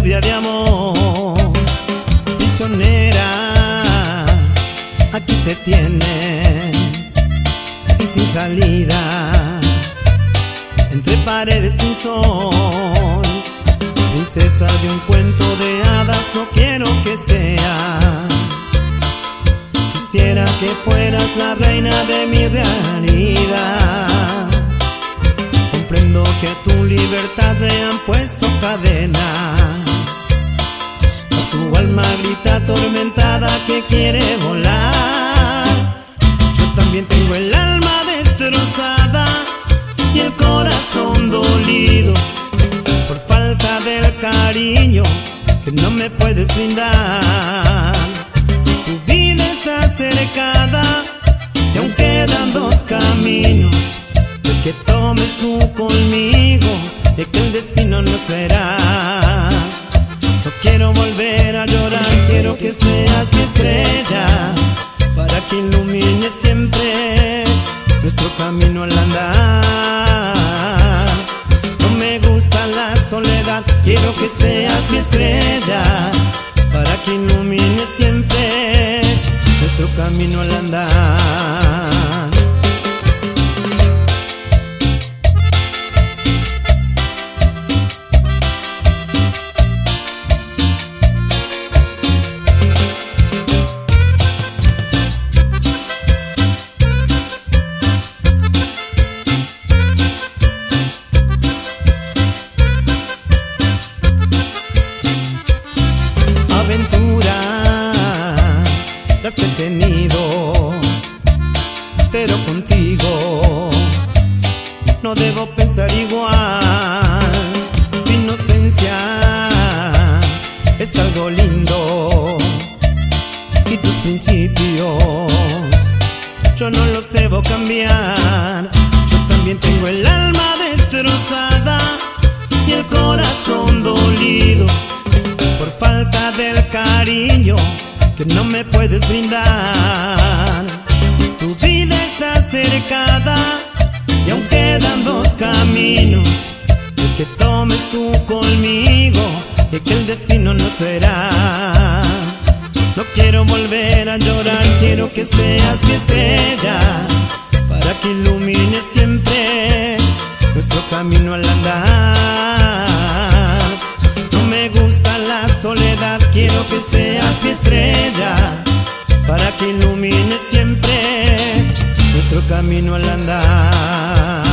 lluvia de amor. Prisionera, aquí te tienen y sin salida, entre paredes sin sol. Princesa de un cuento de hadas no quiero que seas. Quisiera que fueras la reina de mi realidad. Comprendo que a tu libertad le han puesto cadenas. Tu alma grita atormentada que quiere volar. Yo también tengo el alma destrozada y el corazón dolido por falta del cariño que no me puedes brindar. Tu vida está cercada y aún quedan dos caminos, el que tomes tú conmigo y que el destino no será. No quiero volver a llorar, quiero que seas mi estrella, para que ilumines siempre nuestro camino al andar. No me gusta la soledad, quiero que seas mi estrella, para que ilumines siempre nuestro camino al andar. Las he tenido, pero contigo no debo pensar igual. Tu inocencia es algo lindo y tus principios yo no los debo cambiar. Yo también tengo el alma destrozada y el corazón dolido por falta del cariño que no me puedes brindar. Tu vida está cercada y aún quedan dos caminos, el que tomes tú conmigo y que el destino no será. No quiero volver a llorar, quiero que seas mi estrella, para que ilumines siempre nuestro camino al andar. No me gusta la soledad, quiero que seas mi estrella, para que ilumines siempre nuestro camino al andar.